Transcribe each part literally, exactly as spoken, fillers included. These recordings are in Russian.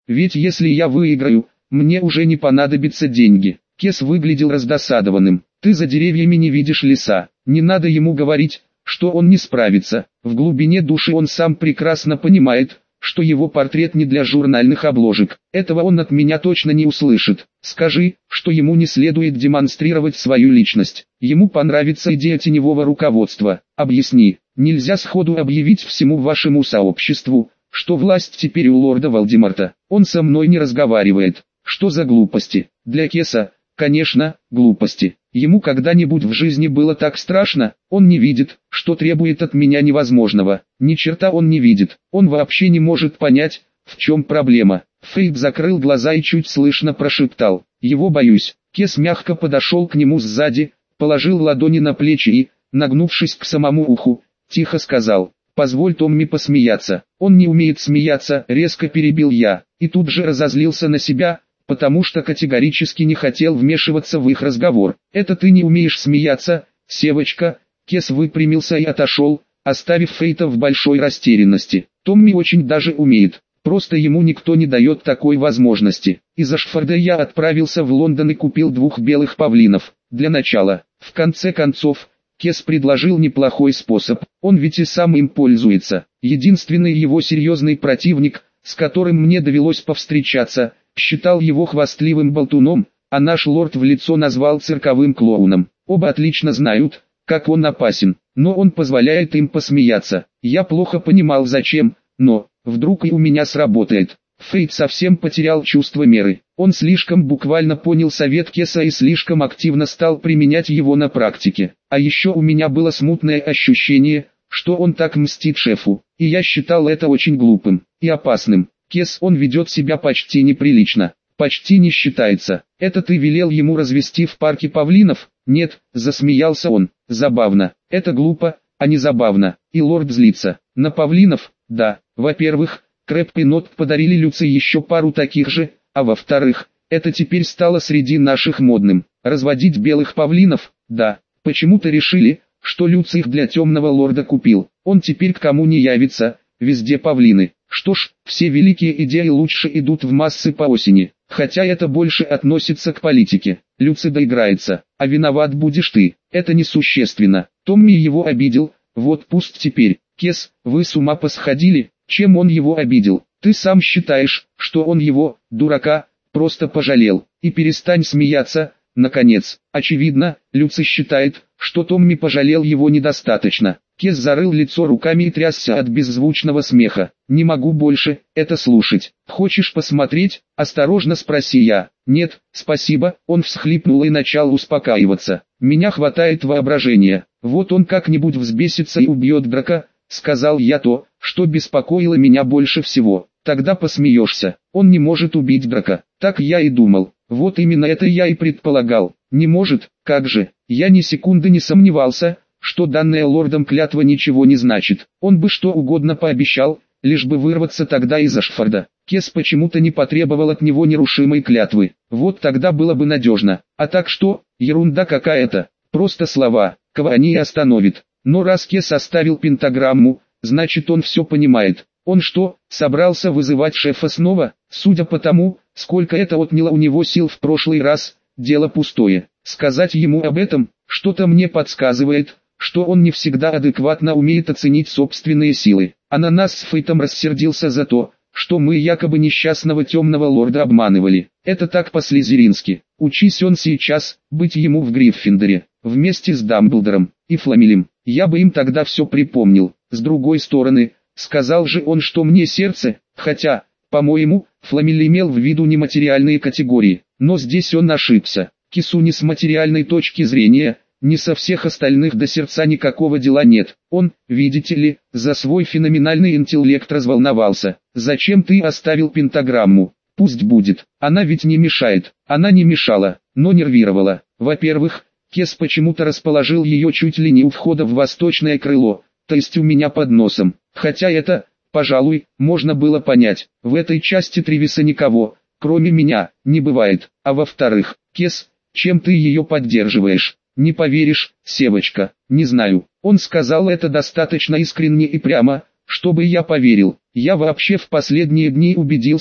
Ведь если я выиграю, мне уже не понадобятся деньги. Кес выглядел раздосадованным. Ты за деревьями не видишь леса. Не надо ему говорить, что он не справится. В глубине души он сам прекрасно понимает, что его портрет не для журнальных обложек. Этого он от меня точно не услышит. Скажи, что ему не следует демонстрировать свою личность. Ему понравится идея теневого руководства. Объясни, нельзя сходу объявить всему вашему сообществу, что власть теперь у лорда Волдеморта. Он со мной не разговаривает. Что за глупости? Для Кеса, конечно, глупости. Ему когда-нибудь в жизни было так страшно? Он не видит, что требует от меня невозможного. Ни черта он не видит. Он вообще не может понять, в чем проблема. Фейт закрыл глаза и чуть слышно прошептал: «Его боюсь». Кес мягко подошел к нему сзади, положил ладони на плечи и, нагнувшись к самому уху, тихо сказал: «Позволь Томми посмеяться». «Он не умеет смеяться», — резко перебил я, и тут же разозлился на себя, потому что категорически не хотел вмешиваться в их разговор. «Это ты не умеешь смеяться, Севочка?» Кес выпрямился и отошел, оставив Фейта в большой растерянности. «Томми очень даже умеет, просто ему никто не дает такой возможности. Из Ашфорда я отправился в Лондон и купил двух белых павлинов, для начала. В конце концов, Кес предложил неплохой способ, он ведь и сам им пользуется. Единственный его серьезный противник, с которым мне довелось повстречаться, считал его хвастливым болтуном, а наш лорд в лицо назвал цирковым клоуном. Оба отлично знают, как он опасен, но он позволяет им посмеяться. Я плохо понимал зачем, но, вдруг и у меня сработает». Фейт совсем потерял чувство меры. Он слишком буквально понял совет Кеса и слишком активно стал применять его на практике. А еще у меня было смутное ощущение, что он так мстит шефу, и я считал это очень глупым и опасным. Кес, он ведет себя почти неприлично, почти не считается. Это ты велел ему развести в парке павлинов? Нет, засмеялся он. Забавно. Это глупо, а не забавно. И лорд злится. На павлинов? Да. Во-первых, Крэб и Нот подарили Люци еще пару таких же, а во-вторых, это теперь стало среди наших модным. Разводить белых павлинов? Да. Почему-то решили, что Люци их для темного лорда купил. Он теперь к кому не явится, везде павлины. Что ж, все великие идеи лучше идут в массы по осени, хотя это больше относится к политике. Люци доиграется, а виноват будешь ты. Это несущественно. Томми его обидел, вот пусть теперь. Кес, вы с ума посходили? Чем он его обидел? Ты сам считаешь, что он его, дурака, просто пожалел. И перестань смеяться, наконец. Очевидно, Люци считает, что Томми пожалел его недостаточно. Кес зарыл лицо руками и трясся от беззвучного смеха. «Не могу больше это слушать. Хочешь посмотреть?» – осторожно спроси я. «Нет, спасибо», – он всхлипнул и начал успокаиваться. «Меня хватает воображения. Вот он как-нибудь взбесится и убьет Драка», – сказал я то, что беспокоило меня больше всего. «Тогда посмеешься. Он не может убить Драка». Так я и думал. Вот именно это я и предполагал. Не может, как же. Я ни секунды не сомневался, что данная лордом клятва ничего не значит. Он бы что угодно пообещал, лишь бы вырваться тогда из Ашфорда. Кес почему-то не потребовал от него нерушимой клятвы. Вот тогда было бы надежно. А так что, ерунда какая-то. Просто слова, кого они и остановит. Но раз Кес оставил пентаграмму, значит он все понимает. Он что, собрался вызывать шефа снова? Судя по тому, сколько это отняло у него сил в прошлый раз, дело пустое. Сказать ему об этом, что-то мне подсказывает, что он не всегда адекватно умеет оценить собственные силы. А на нас с Фейтом рассердился за то, что мы якобы несчастного темного лорда обманывали. Это так по-слизерински. Учись он сейчас, быть ему в Гриффиндоре, вместе с Дамблдором и Фламелем. Я бы им тогда все припомнил. С другой стороны, сказал же он, что мне сердце, хотя, по-моему, Фламель имел в виду нематериальные категории. Но здесь он ошибся. Кесу ни с материальной точки зрения, ни со всех остальных до сердца никакого дела нет. Он, видите ли, за свой феноменальный интеллект разволновался. Зачем ты оставил пентаграмму? Пусть будет. Она ведь не мешает. Она не мешала, но нервировала. Во-первых, Кес почему-то расположил ее чуть ли не у входа в восточное крыло, то есть у меня под носом. Хотя это, пожалуй, можно было понять. В этой части Тревиса никого, кроме меня, не бывает. А во-вторых, Кес, чем ты ее поддерживаешь? Не поверишь, Севочка, не знаю. Он сказал это достаточно искренне и прямо, чтобы я поверил. Я вообще в последние дни убедился,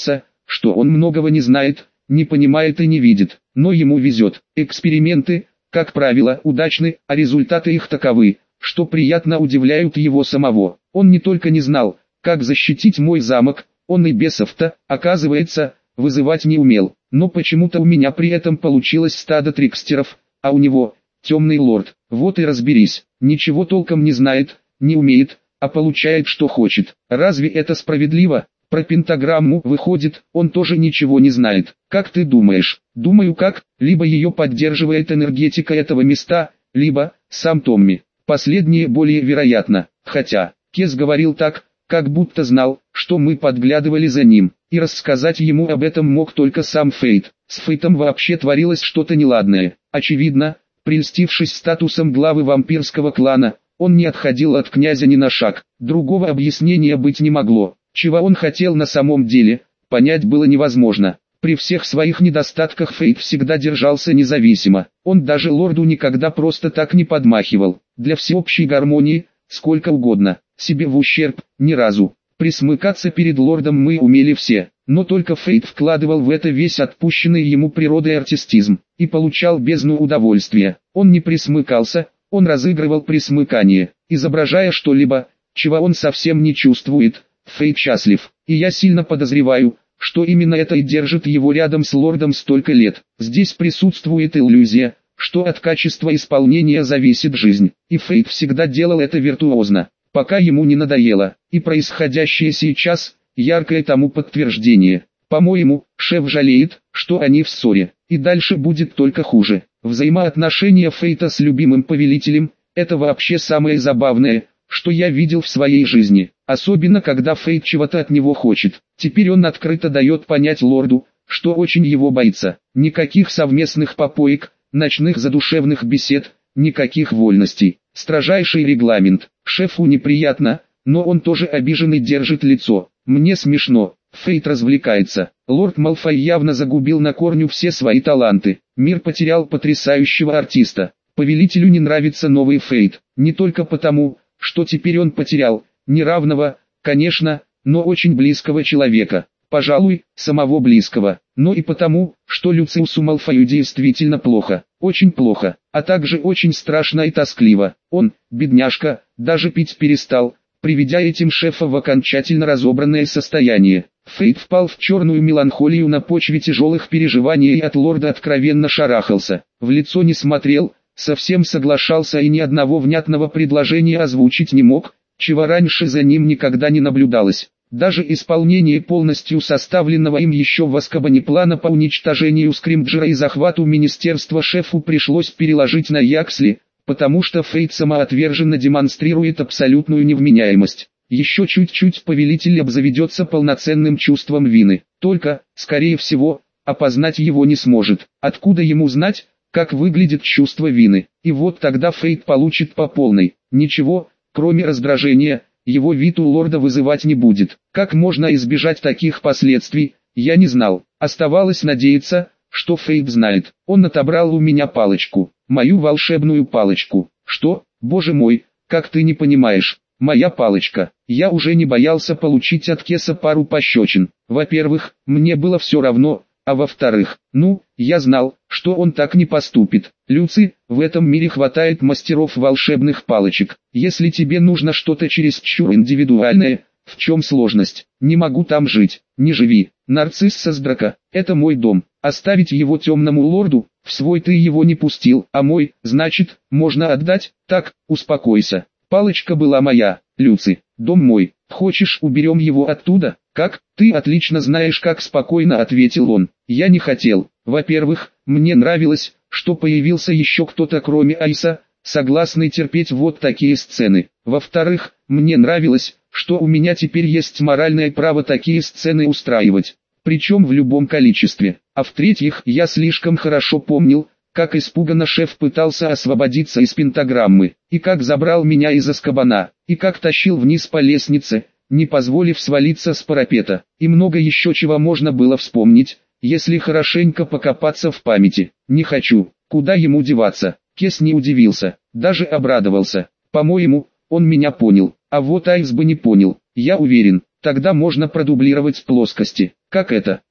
что он многого не знает, не понимает и не видит, но ему везет. Эксперименты, как правило, удачны, а результаты их таковы, что приятно удивляют его самого. Он не только не знал, как защитить мой замок, он и бесов-то, оказывается, вызывать не умел. Но почему-то у меня при этом получилось стадо трикстеров, а у него темный лорд. Вот и разберись, ничего толком не знает, не умеет, а получает что хочет. Разве это справедливо? Про пентаграмму выходит, он тоже ничего не знает. Как ты думаешь? Думаю как, либо ее поддерживает энергетика этого места, либо сам Томми. Последнее более вероятно, хотя, Кес говорил так, как будто знал, что мы подглядывали за ним, и рассказать ему об этом мог только сам Фейт. С Фейтом вообще творилось что-то неладное. Очевидно, прельстившись статусом главы вампирского клана, он не отходил от князя ни на шаг. Другого объяснения быть не могло. Чего он хотел на самом деле, понять было невозможно. При всех своих недостатках Фейт всегда держался независимо. Он даже лорду никогда просто так не подмахивал. Для всеобщей гармонии, сколько угодно, себе в ущерб, ни разу. Присмыкаться перед лордом мы умели все, но только Фейт вкладывал в это весь отпущенный ему природой артистизм, и получал бездну удовольствия. Он не присмыкался, он разыгрывал присмыкание, изображая что-либо, чего он совсем не чувствует. Фейт счастлив, и я сильно подозреваю, что именно это и держит его рядом с лордом столько лет. Здесь присутствует иллюзия, что от качества исполнения зависит жизнь, и Фейт всегда делал это виртуозно, пока ему не надоело, и происходящее сейчас – яркое тому подтверждение. По-моему, шеф жалеет, что они в ссоре, и дальше будет только хуже. Взаимоотношения Фейта с любимым повелителем – это вообще самое забавное, что я видел в своей жизни, особенно когда Фейт чего-то от него хочет. Теперь он открыто дает понять лорду, что очень его боится. Никаких совместных попоек, ночных задушевных бесед, никаких вольностей. Строжайший регламент. Шефу неприятно, но он тоже обиженный держит лицо. Мне смешно. Фейт развлекается. Лорд Малфой явно загубил на корню все свои таланты. Мир потерял потрясающего артиста. Повелителю не нравится новый Фейт. Не только потому, что теперь он потерял, неравного, конечно, но очень близкого человека. Пожалуй, самого близкого, но и потому, что Люциусу Малфою действительно плохо, очень плохо, а также очень страшно и тоскливо. Он, бедняжка, даже пить перестал, приведя этим шефа в окончательно разобранное состояние. Фейт впал в черную меланхолию на почве тяжелых переживаний и от лорда откровенно шарахался, в лицо не смотрел, совсем соглашался и ни одного внятного предложения озвучить не мог, чего раньше за ним никогда не наблюдалось. Даже исполнение полностью составленного им еще в Азкабане плана по уничтожению Скримджера и захвату министерства шефу пришлось переложить на Яксли, потому что Фейт самоотверженно демонстрирует абсолютную невменяемость. Еще чуть-чуть повелитель обзаведется полноценным чувством вины, только, скорее всего, опознать его не сможет. Откуда ему знать, как выглядит чувство вины? И вот тогда Фейт получит по полной. Ничего, кроме раздражения, его вид у лорда вызывать не будет. Как можно избежать таких последствий, я не знал. Оставалось надеяться, что Фейт знает. Он отобрал у меня палочку, мою волшебную палочку. Что, боже мой, как ты не понимаешь, моя палочка. Я уже не боялся получить от Кеса пару пощечин. Во-первых, мне было все равно, а во-вторых, ну, я знал, что он так не поступит. Люци, в этом мире хватает мастеров волшебных палочек. Если тебе нужно что-то чересчур индивидуальное, в чем сложность? Не могу там жить. Не живи. Нарцисса с Драка, это мой дом. Оставить его темному лорду, в свой ты его не пустил, а мой, значит, можно отдать? Так, успокойся. Палочка была моя, Люци, дом мой. Хочешь, уберем его оттуда? Как? Ты отлично знаешь, как спокойно ответил он. Я не хотел. Во-первых, мне нравилось, что появился еще кто-то кроме Айса, согласный терпеть вот такие сцены. Во-вторых, мне нравилось, что у меня теперь есть моральное право такие сцены устраивать, причем в любом количестве. А в-третьих, я слишком хорошо помнил, как испуганно шеф пытался освободиться из пентаграммы, и как забрал меня из Азкабана, и как тащил вниз по лестнице, не позволив свалиться с парапета, и много еще чего можно было вспомнить, если хорошенько покопаться в памяти. Не хочу, куда ему деваться. Кес не удивился, даже обрадовался. По-моему, он меня понял, а вот Айс бы не понял, я уверен. Тогда можно продублировать плоскости. Как это?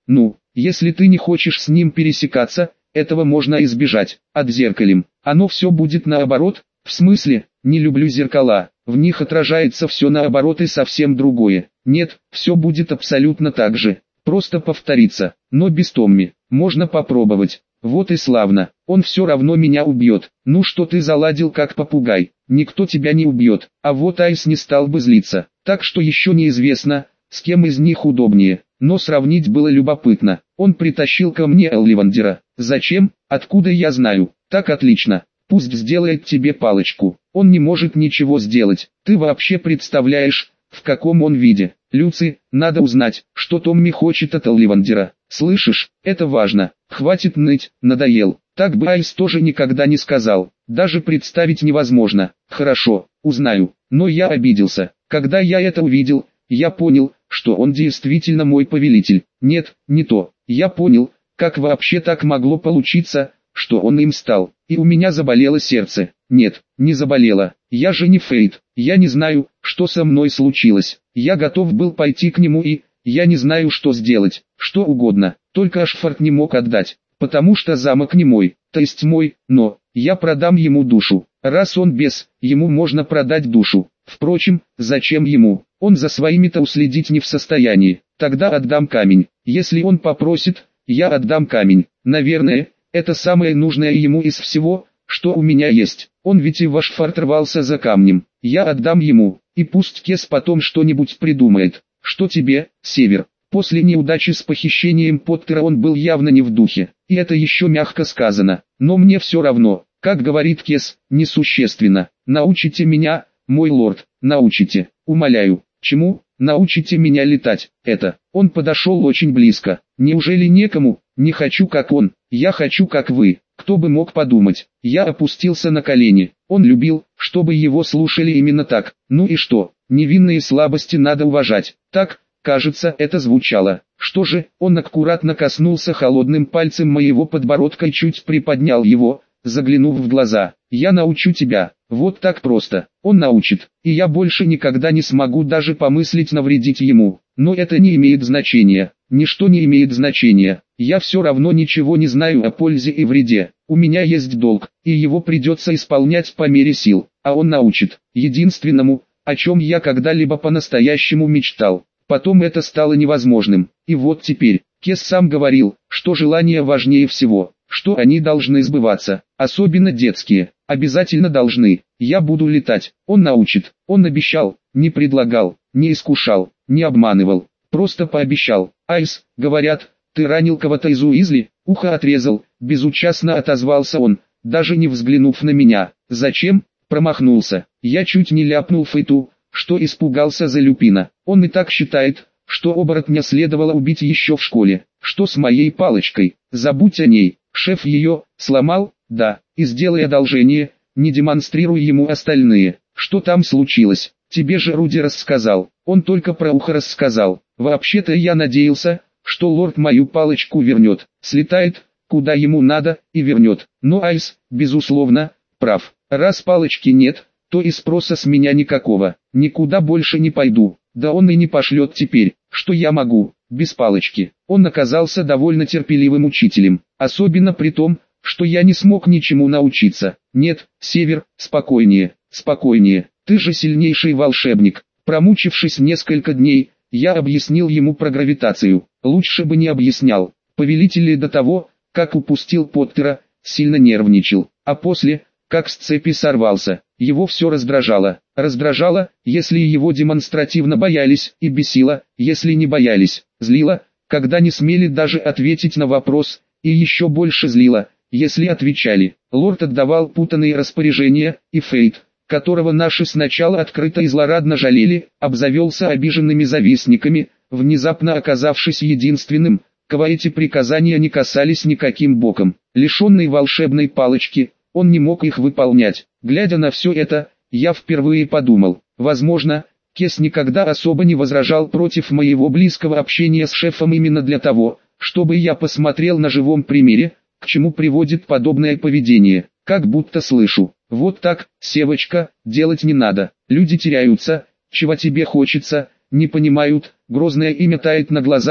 Ну, если ты не хочешь с ним пересекаться, этого можно избежать. Отзеркалим. Оно все будет наоборот. В смысле, не люблю зеркала, в них отражается все наоборот и совсем другое. Нет, все будет абсолютно так же, просто повторится, но без Томми. Можно попробовать. Вот и славно, он все равно меня убьет. Ну что ты заладил как попугай, никто тебя не убьет, а вот Айс не стал бы злиться. Так что еще неизвестно, с кем из них удобнее, но сравнить было любопытно. Он притащил ко мне Элливандера. Зачем? Откуда я знаю? Так отлично. Пусть сделает тебе палочку. Он не может ничего сделать. Ты вообще представляешь, в каком он виде? Люци, надо узнать, что Томми хочет от Элливандера. Слышишь, это важно. Хватит ныть, надоел. Так бы Айс тоже никогда не сказал. Даже представить невозможно. Хорошо, узнаю. Но я обиделся. Когда я это увидел, я понял, что он действительно мой повелитель. Нет, не то. Я понял, как вообще так могло получиться, что он им стал, и у меня заболело сердце. Нет, не заболело, я же не Фейт, я не знаю, что со мной случилось. Я готов был пойти к нему и, я не знаю что сделать, что угодно, только Ашфорд не мог отдать, потому что замок не мой, то есть мой, но, я продам ему душу. Раз он бес, ему можно продать душу. Впрочем, зачем ему, он за своими-то уследить не в состоянии, тогда отдам камень, если он попросит, я отдам камень, наверное. Это самое нужное ему из всего, что у меня есть. Он ведь и в Ашфорд рвался за камнем. Я отдам ему, и пусть Кес потом что-нибудь придумает. Что тебе, Север? После неудачи с похищением Поттера он был явно не в духе. И это еще мягко сказано. Но мне все равно, как говорит Кес, несущественно. Научите меня, мой лорд, научите, умоляю. Чему? Научите меня летать. Это. Он подошел очень близко. Неужели некому? Не хочу как он. Я хочу как вы. Кто бы мог подумать. Я опустился на колени. Он любил, чтобы его слушали именно так. Ну и что? Невинные слабости надо уважать. Так, кажется, это звучало. Что же? Он аккуратно коснулся холодным пальцем моего подбородка и чуть приподнял его, заглянув в глаза. Я научу тебя. Вот так просто. Он научит. И я больше никогда не смогу даже помыслить навредить ему. Но это не имеет значения. Ничто не имеет значения. Я все равно ничего не знаю о пользе и вреде. У меня есть долг, и его придется исполнять по мере сил. А он научит. Единственному, о чем я когда-либо по-настоящему мечтал. Потом это стало невозможным. И вот теперь, Кес сам говорил, что желания важнее всего, что они должны сбываться, особенно детские, обязательно должны. Я буду летать, он научит, он обещал, не предлагал, не искушал, не обманывал, просто пообещал. Айс, говорят, ты ранил кого-то из Уизли, ухо отрезал, безучастно отозвался он, даже не взглянув на меня. Зачем? Промахнулся. Я чуть не ляпнул Фейту, что испугался за Люпина. Он и так считает, что оборотня следовало убить еще в школе. Что с моей палочкой? Забудь о ней. Шеф ее сломал, да, и сделай одолжение, не демонстрируй ему остальные. Что там случилось? Тебе же Руди рассказал. Он только про ухо рассказал. Вообще-то я надеялся, что лорд мою палочку вернет. Слетает, куда ему надо, и вернет. Но Айс, безусловно, прав. Раз палочки нет, то и спроса с меня никакого. Никуда больше не пойду. Да он и не пошлет теперь. Что я могу, без палочки? Он оказался довольно терпеливым учителем. Особенно при том, что я не смог ничему научиться. Нет, Север, спокойнее, спокойнее. Ты же сильнейший волшебник. Промучившись несколько дней, я объяснил ему про гравитацию. Лучше бы не объяснял. Повелитель до того, как упустил Поттера, сильно нервничал. А после, как с цепи сорвался, его все раздражало. Раздражало, если его демонстративно боялись, и бесило, если не боялись. Злило, когда не смели даже ответить на вопрос, и еще больше злило, если отвечали. Лорд отдавал путанные распоряжения, и Фейт, которого наши сначала открыто и злорадно жалели, обзавелся обиженными завистниками, внезапно оказавшись единственным, кого эти приказания не касались никаким боком. Лишенный волшебной палочки, он не мог их выполнять. Глядя на все это, я впервые подумал, возможно, Кес никогда особо не возражал против моего близкого общения с шефом именно для того, чтобы я посмотрел на живом примере, к чему приводит подобное поведение. Как будто слышу, вот так, Севочка, делать не надо, люди теряются, чего тебе хочется, не понимают, грозное имя тает на глазах,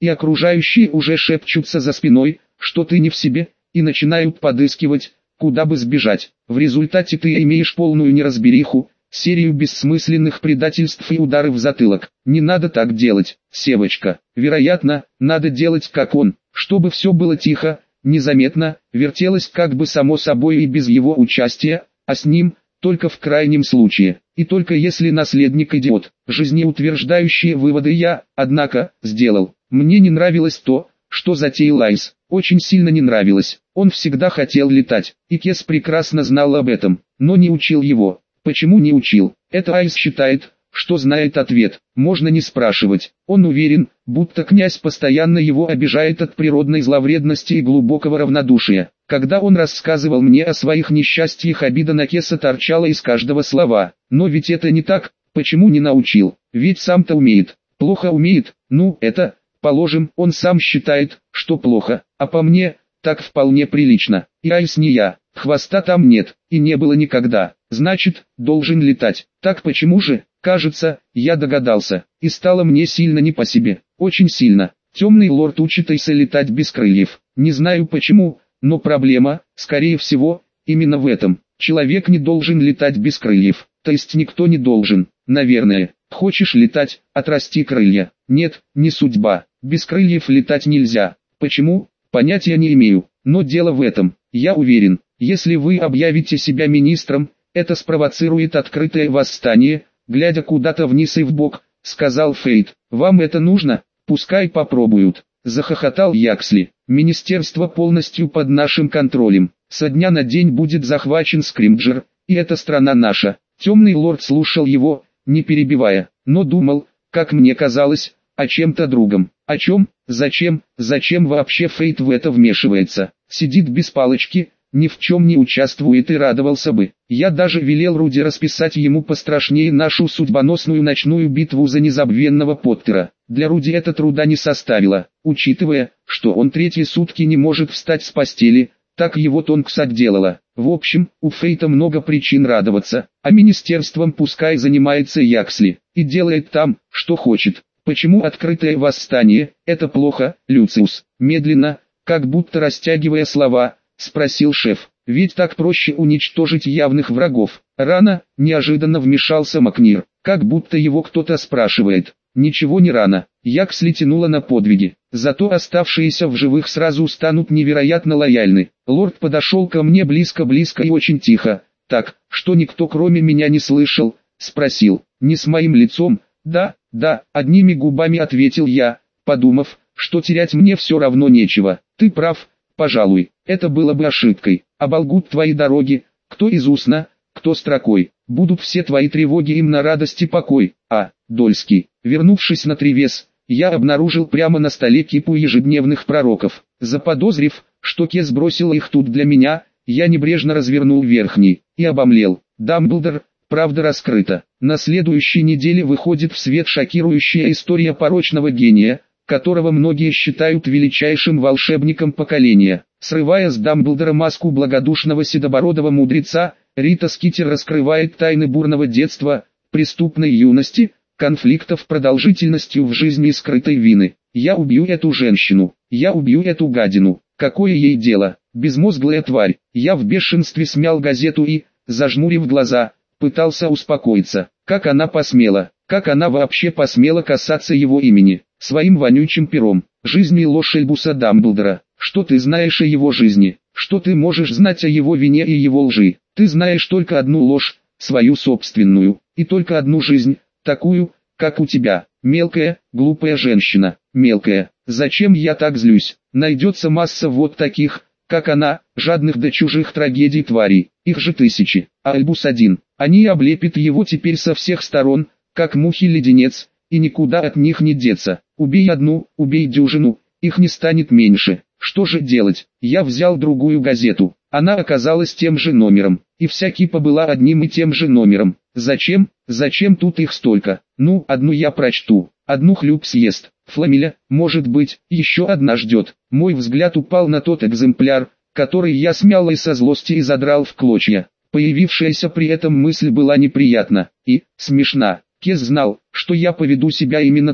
и окружающие уже шепчутся за спиной, что ты не в себе, и начинают подыскивать, куда бы сбежать. В результате ты имеешь полную неразбериху, серию бессмысленных предательств и удары в затылок. Не надо так делать, Севочка. Вероятно, надо делать как он, чтобы все было тихо, незаметно, вертелось как бы само собой и без его участия, а с ним, только в крайнем случае, и только если наследник идиот. Жизнеутверждающие выводы я, однако, сделал. Мне не нравилось то, что затеял Айс. Очень сильно не нравилось. Он всегда хотел летать, и Кес прекрасно знал об этом, но не учил его. Почему не учил? Это Айс считает, что знает ответ. Можно не спрашивать. Он уверен, будто князь постоянно его обижает от природной зловредности и глубокого равнодушия. Когда он рассказывал мне о своих несчастьях, обида на Кеса торчала из каждого слова. Но ведь это не так. Почему не научил? Ведь сам-то умеет. Плохо умеет. Ну, это, положим, он сам считает, что плохо. А по мне, так вполне прилично. И Айс не я. Хвоста там нет, и не было никогда. Значит, должен летать. Так почему же? Кажется, я догадался. И стало мне сильно не по себе. Очень сильно. Темный лорд учит Айса летать без крыльев. Не знаю почему, но проблема, скорее всего, именно в этом. Человек не должен летать без крыльев. То есть никто не должен. Наверное. Хочешь летать, отрасти крылья. Нет, не судьба. Без крыльев летать нельзя. Почему? Понятия не имею. Но дело в этом. Я уверен, если вы объявите себя министром, это спровоцирует открытое восстание, глядя куда-то вниз и вбок, сказал Фейт. Вам это нужно? Пускай попробуют. Захохотал Яксли. Министерство полностью под нашим контролем. Со дня на день будет захвачен Скримджер, и эта страна наша. Темный лорд слушал его, не перебивая, но думал, как мне казалось, о чем-то другом. О чем? Зачем? Зачем вообще Фейт в это вмешивается? Сидит без палочки, ни в чем не участвует и радовался бы. Я даже велел Руди расписать ему пострашнее нашу судьбоносную ночную битву за незабвенного Поттера. Для Руди это труда не составило, учитывая, что он третьи сутки не может встать с постели, так его Тонкс отделала. В общем, у Фейта много причин радоваться, а министерством пускай занимается Яксли, и делает там, что хочет. Почему открытое восстание, это плохо, Люциус? Медленно, как будто растягивая слова, спросил шеф. Ведь так проще уничтожить явных врагов. Рано, неожиданно вмешался Макнир, как будто его кто-то спрашивает. Ничего не рано, Яксли тянула на подвиги. Зато оставшиеся в живых сразу станут невероятно лояльны. Лорд подошел ко мне близко-близко и очень тихо, так, что никто кроме меня не слышал, спросил, не с моим лицом. Да, да, одними губами ответил я, подумав, что терять мне все равно нечего. Ты прав, пожалуй, это было бы ошибкой. Оболгут твои дороги, кто из устно, кто строкой. Будут все твои тревоги им на радость и покой. А, Дольский, вернувшись на Тревес, я обнаружил прямо на столе кипу ежедневных пророков. Заподозрив, что Кес бросил их тут для меня, я небрежно развернул верхний и обомлел. Дамблдор, правда раскрыта. На следующей неделе выходит в свет шокирующая история порочного гения, которого многие считают величайшим волшебником поколения. Срывая с Дамблдора маску благодушного седобородого мудреца, Рита Скитер раскрывает тайны бурного детства, преступной юности, конфликтов продолжительностью в жизни и скрытой вины. Я убью эту женщину, я убью эту гадину. Какое ей дело, безмозглая тварь. Я в бешенстве смял газету и, зажмурив глаза, пытался успокоиться. Как она посмела, как она вообще посмела касаться его имени, своим вонючим пером. Жизнь и ложь Альбуса Дамблдора. Что ты знаешь о его жизни? Что ты можешь знать о его вине и его лжи? Ты знаешь только одну ложь, свою собственную, и только одну жизнь, такую, как у тебя. Мелкая, глупая женщина, мелкая. Зачем я так злюсь? Найдется масса вот таких, как она, жадных до чужих трагедий тварей. Их же тысячи. А Альбус один. Они облепят его теперь со всех сторон, как мухи-леденец, и никуда от них не деться. Убей одну, убей дюжину, их не станет меньше. Что же делать? Я взял другую газету. Она оказалась тем же номером, и вся кипа была одним и тем же номером. Зачем? Зачем тут их столько? Ну, одну я прочту, одну хлюп съест. Фламеля, может быть, еще одна ждет. Мой взгляд упал на тот экземпляр, который я смял и со злости и задрал в клочья. Появившаяся при этом мысль была неприятна и смешна. Кес знал, что я поведу себя именно так,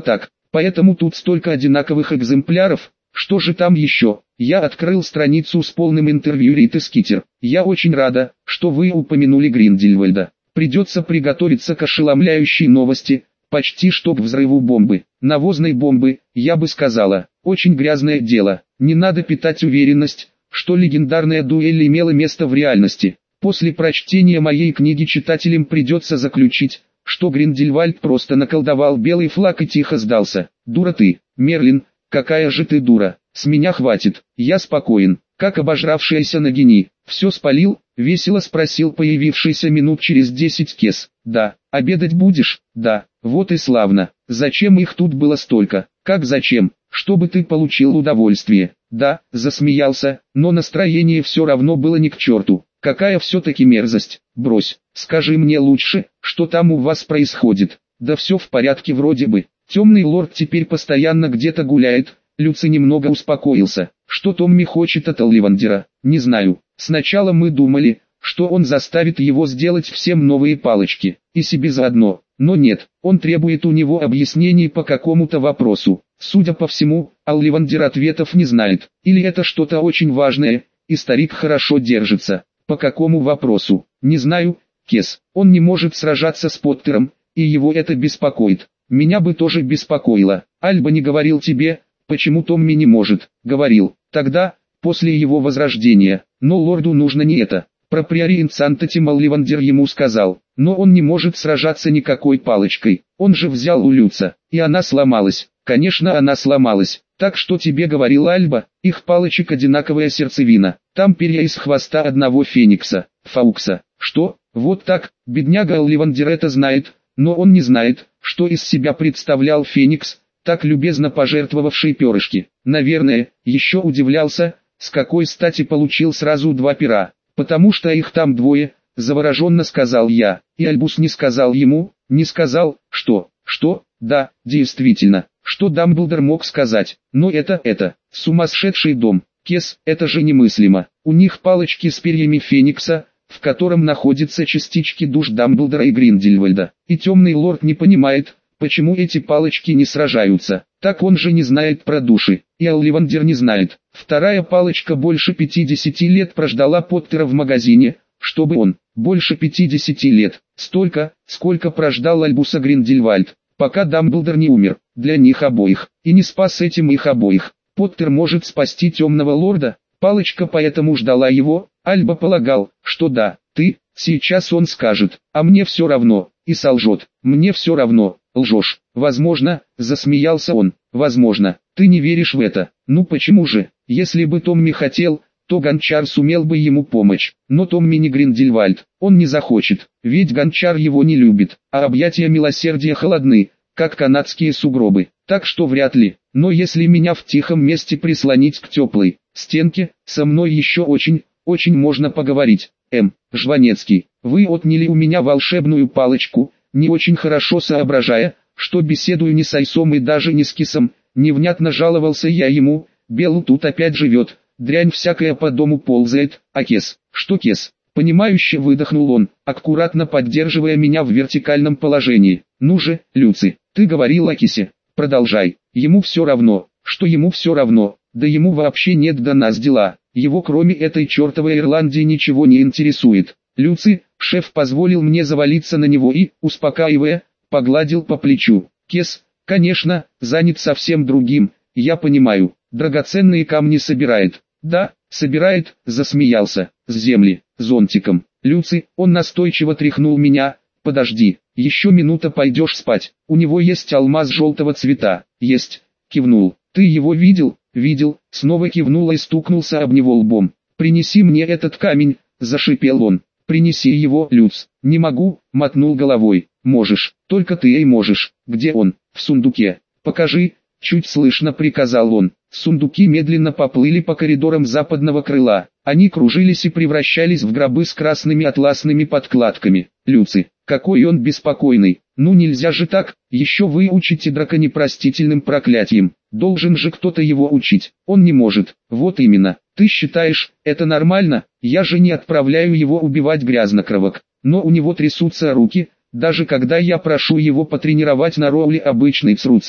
Поэтому тут столько одинаковых экземпляров. Что же там еще? Я открыл страницу с полным интервью Риты Скитер. Я очень рада, что вы упомянули Гриндельвальда. Придется приготовиться к ошеломляющей новости, почти что к взрыву бомбы. Навозной бомбы, я бы сказала. Очень грязное дело. Не надо питать уверенность, что легендарная дуэль имела место в реальности. После прочтения моей книги читателям придется заключить, что Гриндельвальд просто наколдовал белый флаг и тихо сдался. Дура ты, Мерлин, какая же ты дура. С меня хватит, я спокоен, как обожравшаяся Нагини. Все спалил? Весело спросил появившийся минут через десять Кес. Да. Обедать будешь? Да. Вот и славно. Зачем их тут было столько? Как зачем? Чтобы ты получил удовольствие. Да, засмеялся, но настроение все равно было ни к черту. Какая все-таки мерзость. Брось, скажи мне лучше, что там у вас происходит. Да все в порядке вроде бы. Темный лорд теперь постоянно где-то гуляет. Люци немного успокоился. Что Томми хочет от Олливандера, не знаю. Сначала мы думали, что он заставит его сделать всем новые палочки, и себе заодно. Но нет, он требует у него объяснений по какому-то вопросу. Судя по всему, Олливандер ответов не знает. Или это что-то очень важное, и старик хорошо держится. По какому вопросу? Не знаю, Кес. Он не может сражаться с Поттером, и его это беспокоит. Меня бы тоже беспокоило. Альба не говорил тебе, почему Томми не может? Говорил. Тогда, после его возрождения. Но лорду нужно не это. Про Приори Инсантатим Олливандер ему сказал. Но он не может сражаться никакой палочкой. Он же взял у Люца, и она сломалась. Конечно, она сломалась. Так что тебе говорил Альба, их палочек одинаковая сердцевина. Там перья из хвоста одного феникса, Фаукса. Что? Вот так, бедняга Олливандер это знает, но он не знает, что из себя представлял феникс, так любезно пожертвовавший перышки. Наверное, еще удивлялся, с какой стати получил сразу два пера. Потому что их там двое, завороженно сказал я. И Альбус не сказал ему, не сказал, что, что, да, действительно. Что Дамблдор мог сказать? Но это, это, сумасшедший дом. Кес, это же немыслимо. У них палочки с перьями Феникса, в котором находятся частички душ Дамблдора и Гриндельвальда. И Темный Лорд не понимает, почему эти палочки не сражаются. Так он же не знает про души. И Олливандер не знает. Вторая палочка больше пятидесяти лет прождала Поттера в магазине, чтобы он, больше пятидесяти лет, столько, сколько прождал Альбуса Гриндельвальд, пока Дамблдор не умер, для них обоих, и не спас этим их обоих. Поттер может спасти Темного Лорда, палочка поэтому ждала его. Альба полагал, что да, ты, сейчас он скажет, а мне все равно, и солжет, мне все равно, лжешь, возможно, засмеялся он, возможно, ты не веришь в это, ну почему же, если бы Томми хотел, то Гончар сумел бы ему помочь, но Томми не Гриндельвальд, он не захочет, ведь Гончар его не любит, а объятия милосердия холодны, как канадские сугробы, так что вряд ли, но если меня в тихом месте прислонить к теплой стенке, со мной еще очень, очень можно поговорить. М. Жванецкий, вы отняли у меня волшебную палочку, не очень хорошо соображая, что беседую не с Айсом и даже не с Кисом, невнятно жаловался я ему, Белл тут опять живет, дрянь всякая по дому ползает, а Кес, что Кес? Понимающе выдохнул он, аккуратно поддерживая меня в вертикальном положении. Ну же, Люци, ты говорил о Кисе, продолжай, ему все равно, что ему все равно, да ему вообще нет до нас дела, его кроме этой чертовой Ирландии ничего не интересует. Люци, шеф позволил мне завалиться на него и, успокаивая, погладил по плечу. Кес, конечно, занят совсем другим, я понимаю, драгоценные камни собирает. Да, собирает, засмеялся, с земли, зонтиком. Люци, он настойчиво тряхнул меня, подожди, еще минута пойдешь спать, у него есть алмаз желтого цвета, есть, кивнул, ты его видел, видел, снова кивнул и стукнулся об него лбом. Принеси мне этот камень, зашипел он, принеси его, Люц, не могу, мотнул головой, можешь, только ты и можешь, где он, в сундуке, покажи, чуть слышно приказал он. Сундуки медленно поплыли по коридорам западного крыла. Они кружились и превращались в гробы с красными атласными подкладками. Люци, какой он беспокойный. Ну нельзя же так, еще вы учите драка непростительным проклятием. Должен же кто-то его учить. Он не может. Вот именно. Ты считаешь, это нормально? Я же не отправляю его убивать грязнокровок. Но у него трясутся руки, даже когда я прошу его потренировать на роуле обычный цруция.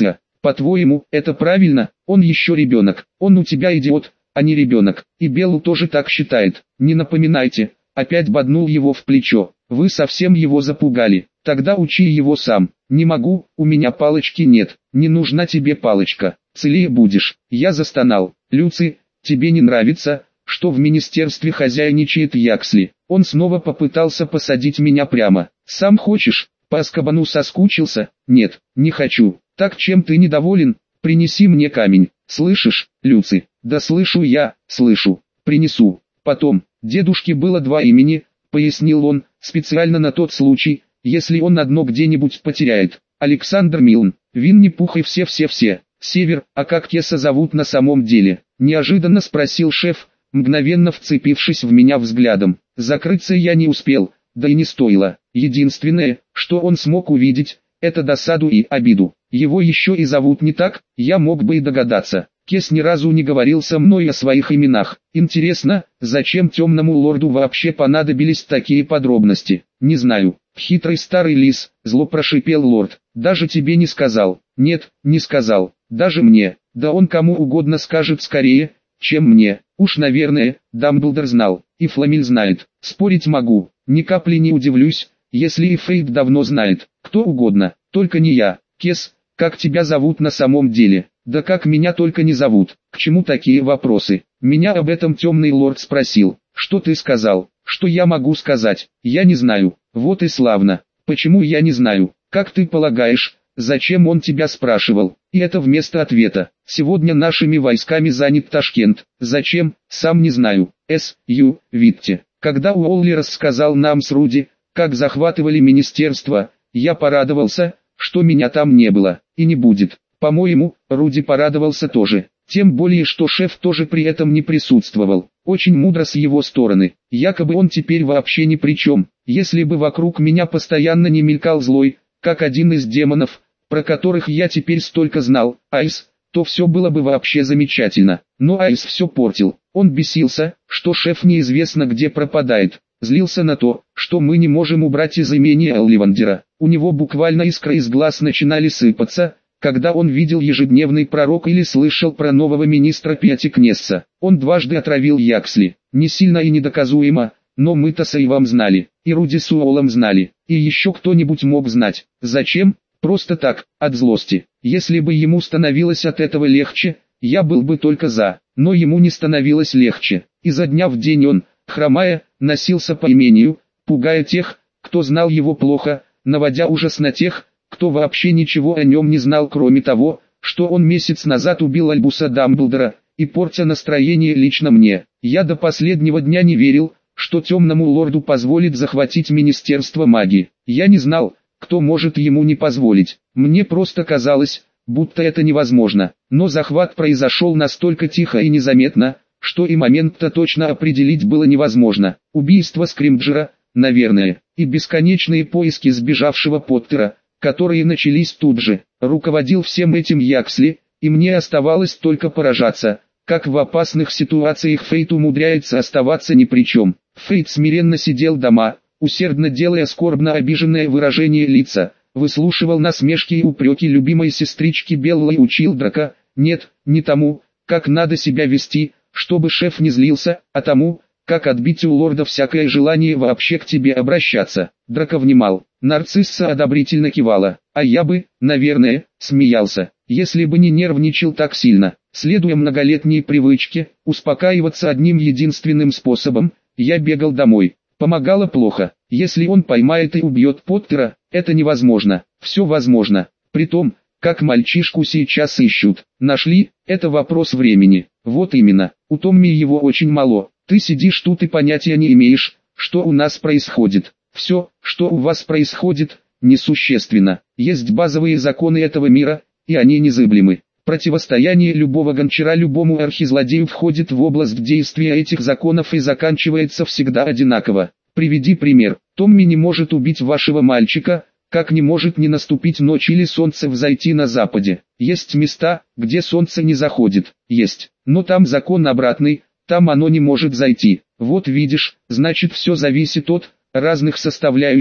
По-твоему, это правильно? Он еще ребенок. Он у тебя идиот, а не ребенок. И Беллу тоже так считает. Не напоминайте. Опять боднул его в плечо. Вы совсем его запугали. Тогда учи его сам. Не могу, у меня палочки нет. Не нужна тебе палочка. Целее будешь. Я застонал. Люци, тебе не нравится, что в министерстве хозяйничает Яксли? Он снова попытался посадить меня прямо. Сам хочешь? По Азкабану соскучился? Нет, не хочу. Так чем ты недоволен? Принеси мне камень. Слышишь, Люци? Да слышу я, слышу. Принесу. Потом, дедушке было два имени, пояснил он, специально на тот случай, если он одно где-нибудь потеряет. Александр Милн, Винни-Пух и все-все-все. Север, а как Кеса зовут на самом деле? Неожиданно спросил шеф, мгновенно вцепившись в меня взглядом. Закрыться я не успел, да и не стоило. Единственное, что он смог увидеть, это досаду и обиду. Его еще и зовут не так, я мог бы и догадаться. Кес ни разу не говорил со мной о своих именах. Интересно, зачем темному лорду вообще понадобились такие подробности? Не знаю. Хитрый старый лис, зло прошипел лорд. Даже тебе не сказал. Нет, не сказал. Даже мне. Да он кому угодно скажет скорее, чем мне. Уж наверное, Дамблдор знал. И Фламель знает. Спорить могу. Ни капли не удивлюсь, если и Фейт давно знает. Кто угодно, только не я. Кес, как тебя зовут на самом деле? Да как меня только не зовут. К чему такие вопросы? Меня об этом темный лорд спросил. Что ты сказал? Что я могу сказать? Я не знаю. Вот и славно. Почему я не знаю? Как ты полагаешь, зачем он тебя спрашивал? И это вместо ответа. Сегодня нашими войсками занят Ташкент. Зачем? Сам не знаю. С. Ю. Витте. Когда Уолли рассказал нам с Руди, как захватывали министерство, я порадовался, что меня там не было. И не будет. По-моему, Руди порадовался тоже. Тем более, что шеф тоже при этом не присутствовал. Очень мудро с его стороны. Якобы он теперь вообще ни при чем. Если бы вокруг меня постоянно не мелькал злой, как один из демонов, про которых я теперь столько знал, Айс, то все было бы вообще замечательно. Но Айс все портил. Он бесился, что шеф неизвестно где пропадает. Злился на то, что мы не можем убрать из имения Олливандера. У него буквально искры из глаз начинали сыпаться, когда он видел ежедневный пророк или слышал про нового министра Пятикнесса. Он дважды отравил Яксли. Не сильно и недоказуемо, но мы-то с Эйвом знали, и Руди с Уоллом знали, и еще кто-нибудь мог знать. Зачем? Просто так, от злости. Если бы ему становилось от этого легче, я был бы только за, но ему не становилось легче. Изо дня в день он, хромая, носился по имению, пугая тех, кто знал его плохо, наводя ужас на тех, кто вообще ничего о нем не знал, кроме того, что он месяц назад убил Альбуса Дамблдора, и портя настроение лично мне. Я до последнего дня не верил, что темному лорду позволит захватить Министерство магии. Я не знал, кто может ему не позволить. Мне просто казалось, будто это невозможно. Но захват произошел настолько тихо и незаметно, что и момент-то точно определить было невозможно. Убийство Скримджера, наверное, и бесконечные поиски сбежавшего Поттера, которые начались тут же. Руководил всем этим Яксли, и мне оставалось только поражаться, как в опасных ситуациях Фейт умудряется оставаться ни при чем. Фейт смиренно сидел дома, усердно делая скорбно обиженное выражение лица, выслушивал насмешки и упреки любимой сестрички Беллы и учил Драка, нет, не тому, как надо себя вести, чтобы шеф не злился, а тому, как отбить у лорда всякое желание вообще к тебе обращаться. Драко внимал, Нарцисса одобрительно кивала, а я бы, наверное, смеялся, если бы не нервничал так сильно. Следуя многолетней привычке, успокаиваться одним единственным способом, я бегал домой. Помогало плохо. Если он поймает и убьет Поттера, это невозможно. Все возможно. Притом, как мальчишку сейчас ищут. Нашли, это вопрос времени. Вот именно. У Томми его очень мало. Ты сидишь тут и понятия не имеешь, что у нас происходит. Все, что у вас происходит, несущественно. Есть базовые законы этого мира, и они незыблемы. Противостояние любого гончара любому архизлодею входит в область действия этих законов и заканчивается всегда одинаково. Приведи пример. Томми не может убить вашего мальчика, как не может не наступить ночь или солнце взойти на западе. Есть места, где солнце не заходит. Есть. Но там закон обратный, там оно не может зайти. Вот видишь, значит все зависит от разных составляющих,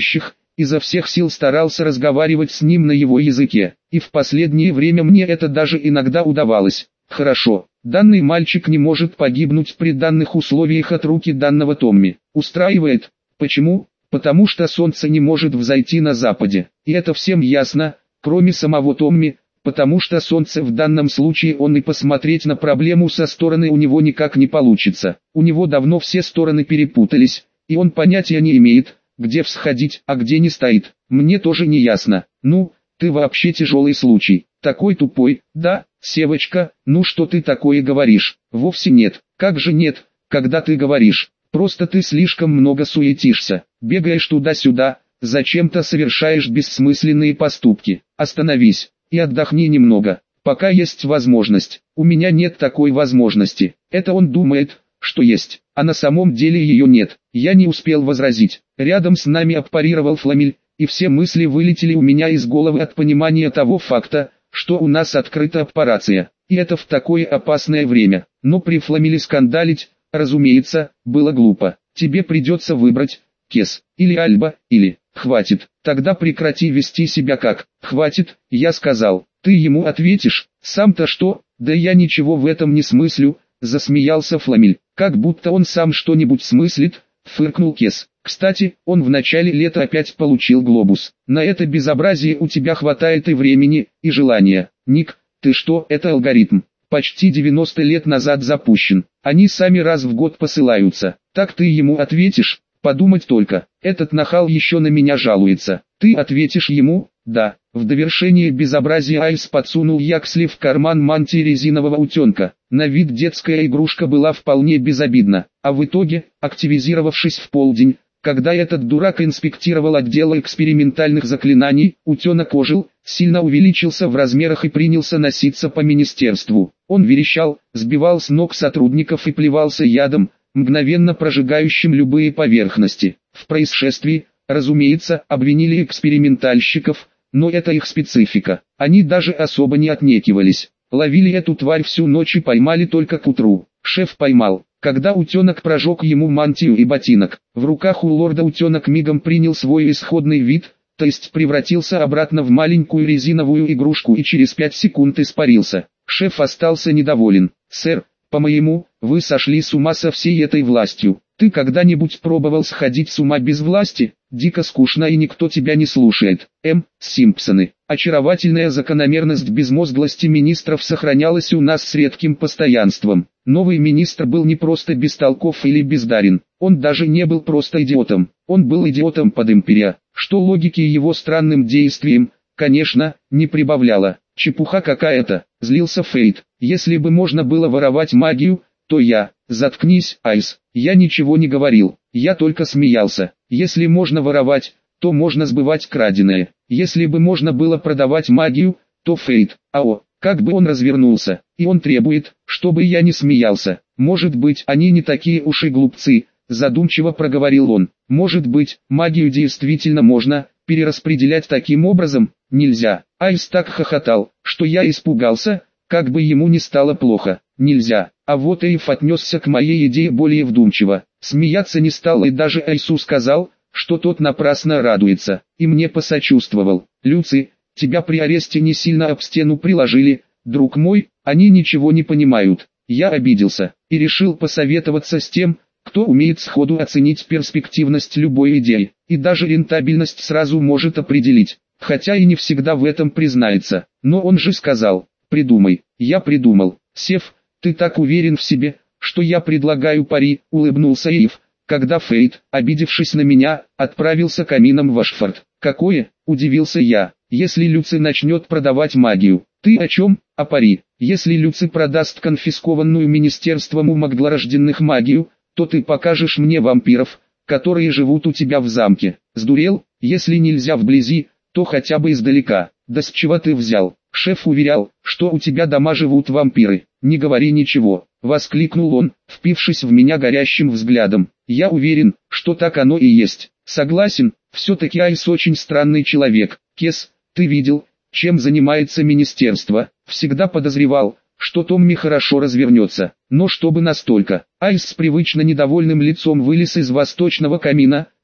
изо всех сил старался разговаривать с ним на его языке, и в последнее время мне это даже иногда удавалось. Хорошо, данный мальчик не может погибнуть при данных условиях от руки данного Томми. Устраивает? Почему? Потому что солнце не может взойти на западе, и это всем ясно, кроме самого Томми, потому что солнце в данном случае он и посмотреть на проблему со стороны у него никак не получится. У него давно все стороны перепутались, и он понятия не имеет, где всходить, а где не стоит. Мне тоже не ясно. Ну, ты вообще тяжелый случай. Такой тупой, да, Севочка, ну что ты такое говоришь? Вовсе нет. Как же нет, когда ты говоришь? Просто ты слишком много суетишься, бегаешь туда-сюда, зачем-то совершаешь бессмысленные поступки. Остановись и отдохни немного, пока есть возможность. У меня нет такой возможности. Это он думает, что есть, а на самом деле ее нет. Я не успел возразить. Рядом с нами аппарировал Фламель, и все мысли вылетели у меня из головы от понимания того факта, что у нас открыта аппарация. И это в такое опасное время. Но при Фламеле скандалить, разумеется, было глупо. Тебе придется выбрать, Кес, или Альба, или... Хватит, тогда прекрати вести себя как... Хватит, я сказал. Ты ему ответишь, сам-то что? Да я ничего в этом не смыслю, засмеялся Фламель. Как будто он сам что-нибудь смыслит, фыркнул Кес. Кстати, он в начале лета опять получил глобус. На это безобразие у тебя хватает и времени, и желания. Ник, ты что, это алгоритм. Почти девяносто лет назад запущен. Они сами раз в год посылаются. Так ты ему ответишь? Подумать только, этот нахал еще на меня жалуется. Ты ответишь ему? Да. В довершение безобразия Айс подсунул Яксли в карман мантии резинового утенка. На вид детская игрушка была вполне безобидна. А в итоге, активизировавшись в полдень, когда этот дурак инспектировал отдел экспериментальных заклинаний, утенок ожил, сильно увеличился в размерах и принялся носиться по министерству. Он верещал, сбивал с ног сотрудников и плевался ядом, мгновенно прожигающим любые поверхности. В происшествии, разумеется, обвинили экспериментальщиков, но это их специфика. Они даже особо не отнекивались. Ловили эту тварь всю ночь и поймали только к утру. Шеф поймал, когда утенок прожег ему мантию и ботинок. В руках у лорда утенок мигом принял свой исходный вид, то есть превратился обратно в маленькую резиновую игрушку и через пять секунд испарился. Шеф остался недоволен. «Сэр, по-моему, вы сошли с ума со всей этой властью. Ты когда-нибудь пробовал сходить с ума без власти? Дико скучно и никто тебя не слушает». М. Симпсоны. Очаровательная закономерность безмозглости министров сохранялась у нас с редким постоянством. Новый министр был не просто бестолков или бездарен, он даже не был просто идиотом. Он был идиотом под империя, что логики его странным действиям, конечно, не прибавляло. Чепуха какая-то, злился Фейт. Если бы можно было воровать магию, то я... Заткнись, Айс, я ничего не говорил, я только смеялся. Если можно воровать, то можно сбывать краденое. Если бы можно было продавать магию, то Фейт, ао, как бы он развернулся, и он требует, чтобы я не смеялся. Может быть, они не такие уж и глупцы, задумчиво проговорил он. Может быть, магию действительно можно перераспределять таким образом? Нельзя. Айс так хохотал, что я испугался, как бы ему не стало плохо. Нельзя. А вот Эйв отнесся к моей идее более вдумчиво. Смеяться не стал и даже Айсу сказал, что тот напрасно радуется, и мне посочувствовал. «Люци, тебя при аресте не сильно об стену приложили, друг мой, они ничего не понимают». Я обиделся, и решил посоветоваться с тем, кто умеет сходу оценить перспективность любой идеи, и даже рентабельность сразу может определить, хотя и не всегда в этом признается. Но он же сказал: «Придумай». Я придумал. «Сев, ты так уверен в себе, что я предлагаю пари», — улыбнулся Эйв, когда Фейт, обидевшись на меня, отправился камином в Ашфорд. «Какое?» — удивился я. «Если Люци начнет продавать магию». «Ты о чем?» «О пари. Если Люци продаст конфискованную министерством у магдлорожденных магию, то ты покажешь мне вампиров, которые живут у тебя в замке». «Сдурел? Если нельзя вблизи, то хотя бы издалека». «Да с чего ты взял? Шеф уверял, что у тебя дома живут вампиры». «Не говори ничего», — воскликнул он, впившись в меня горящим взглядом. «Я уверен, что так оно и есть». «Согласен, все-таки Айс очень странный человек». «Кес, ты видел, чем занимается министерство?» «Всегда подозревал, что Томми хорошо развернется, но чтобы настолько». Айс с привычно недовольным лицом вылез из восточного камина,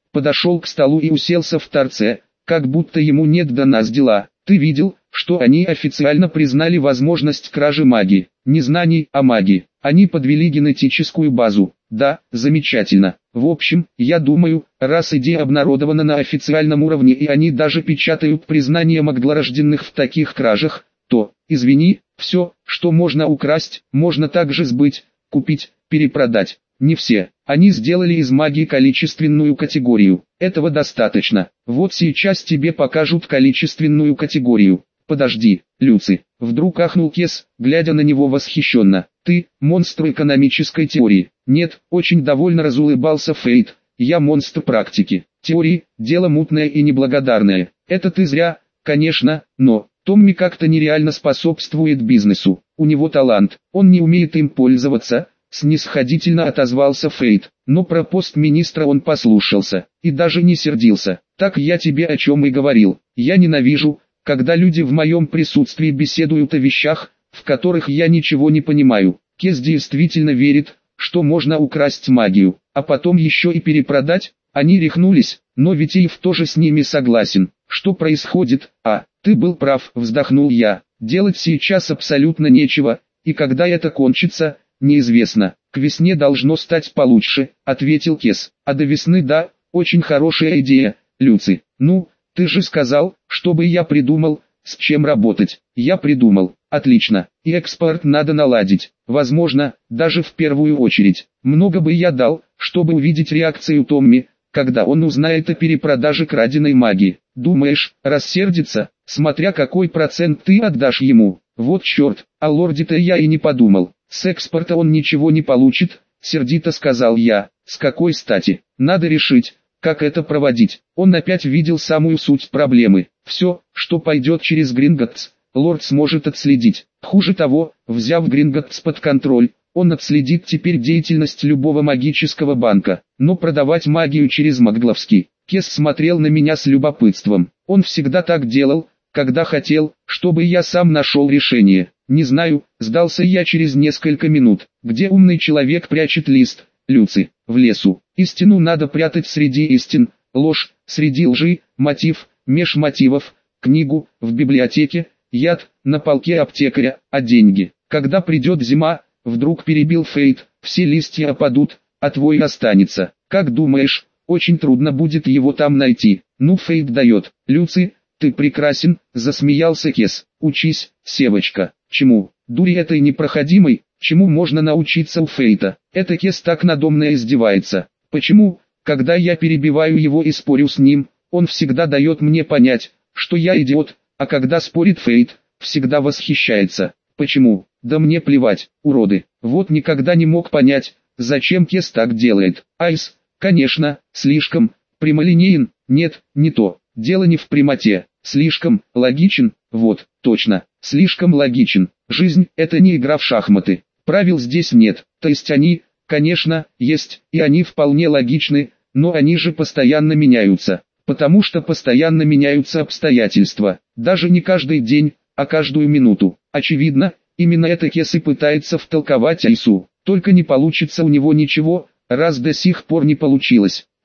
подошел к столу и уселся в торце, как будто ему нет до нас дела. Ты видел, что они официально признали возможность кражи магии, не знаний о магии. Они подвели генетическую базу. Да, замечательно. В общем, я думаю, раз идея обнародована на официальном уровне и они даже печатают признание магдлорожденных в таких кражах, то, извини, все, что можно украсть, можно также сбыть, купить, перепродать. Не все. Они сделали из магии количественную категорию. Этого достаточно. Вот сейчас тебе покажут количественную категорию. Подожди, Люци. Вдруг ахнул Кес, глядя на него восхищенно. Ты, монстр экономической теории. Нет, очень довольно разулыбался Фейт. Я монстр практики. Теории, дело мутное и неблагодарное. Это ты зря, конечно, но Томми как-то нереально способствует бизнесу. У него талант, он не умеет им пользоваться. Снисходительно отозвался Фейт, но про пост министра он послушался, и даже не сердился. Так я тебе о чем и говорил. Я ненавижу, когда люди в моем присутствии беседуют о вещах, в которых я ничего не понимаю. Кес действительно верит, что можно украсть магию, а потом еще и перепродать. Они рехнулись, но Витиев тоже с ними согласен. Что происходит? А, ты был прав, вздохнул я. Делать сейчас абсолютно нечего, и когда это кончится, неизвестно. К весне должно стать получше, ответил Кес. А до весны да, очень хорошая идея, Люци. Ну, ты же сказал, чтобы я придумал, с чем работать. Я придумал. Отлично. И экспорт надо наладить. Возможно, даже в первую очередь. Много бы я дал, чтобы увидеть реакцию Томми, когда он узнает о перепродаже краденой магии. Думаешь, рассердится, смотря какой процент ты отдашь ему? Вот черт, о лорде-то я и не подумал. С экспорта он ничего не получит, сердито сказал я. С какой стати? Надо решить, как это проводить. Он опять видел самую суть проблемы. Все, что пойдет через Гринготтс, лорд сможет отследить. Хуже того, взяв Гринготтс под контроль, он отследит теперь деятельность любого магического банка. Но продавать магию через Магдловский. Кес смотрел на меня с любопытством. Он всегда так делал, когда хотел, чтобы я сам нашел решение. Не знаю, сдался я через несколько минут. Где умный человек прячет лист, Люци? В лесу. Истину надо прятать среди истин, ложь, среди лжи, мотив, меж мотивов, книгу, в библиотеке, яд, на полке аптекаря, а деньги. Когда придет зима, вдруг перебил Фейт, все листья опадут, а твой останется. Как думаешь, очень трудно будет его там найти? Ну Фейт дает. Люци, ты прекрасен, засмеялся Кес. Учись, Севочка. Чему? Дури этой непроходимой, чему можно научиться у Фейта? Это Кес так надомно издевается. Почему, когда я перебиваю его и спорю с ним, он всегда дает мне понять, что я идиот, а когда спорит Фейт, всегда восхищается. Почему? Да мне плевать, уроды. Вот никогда не мог понять, зачем Кес так делает. Айс, конечно, слишком прямолинеен. Нет, не то. Дело не в прямоте. Слишком логичен. Вот, точно. Слишком логичен. Жизнь – это не игра в шахматы. Правил здесь нет. То есть они, конечно, есть, и они вполне логичны, но они же постоянно меняются. Потому что постоянно меняются обстоятельства. Даже не каждый день, а каждую минуту. Очевидно, именно это Кес и пытается втолковать Айсу. Только не получится у него ничего, раз до сих пор не получилось.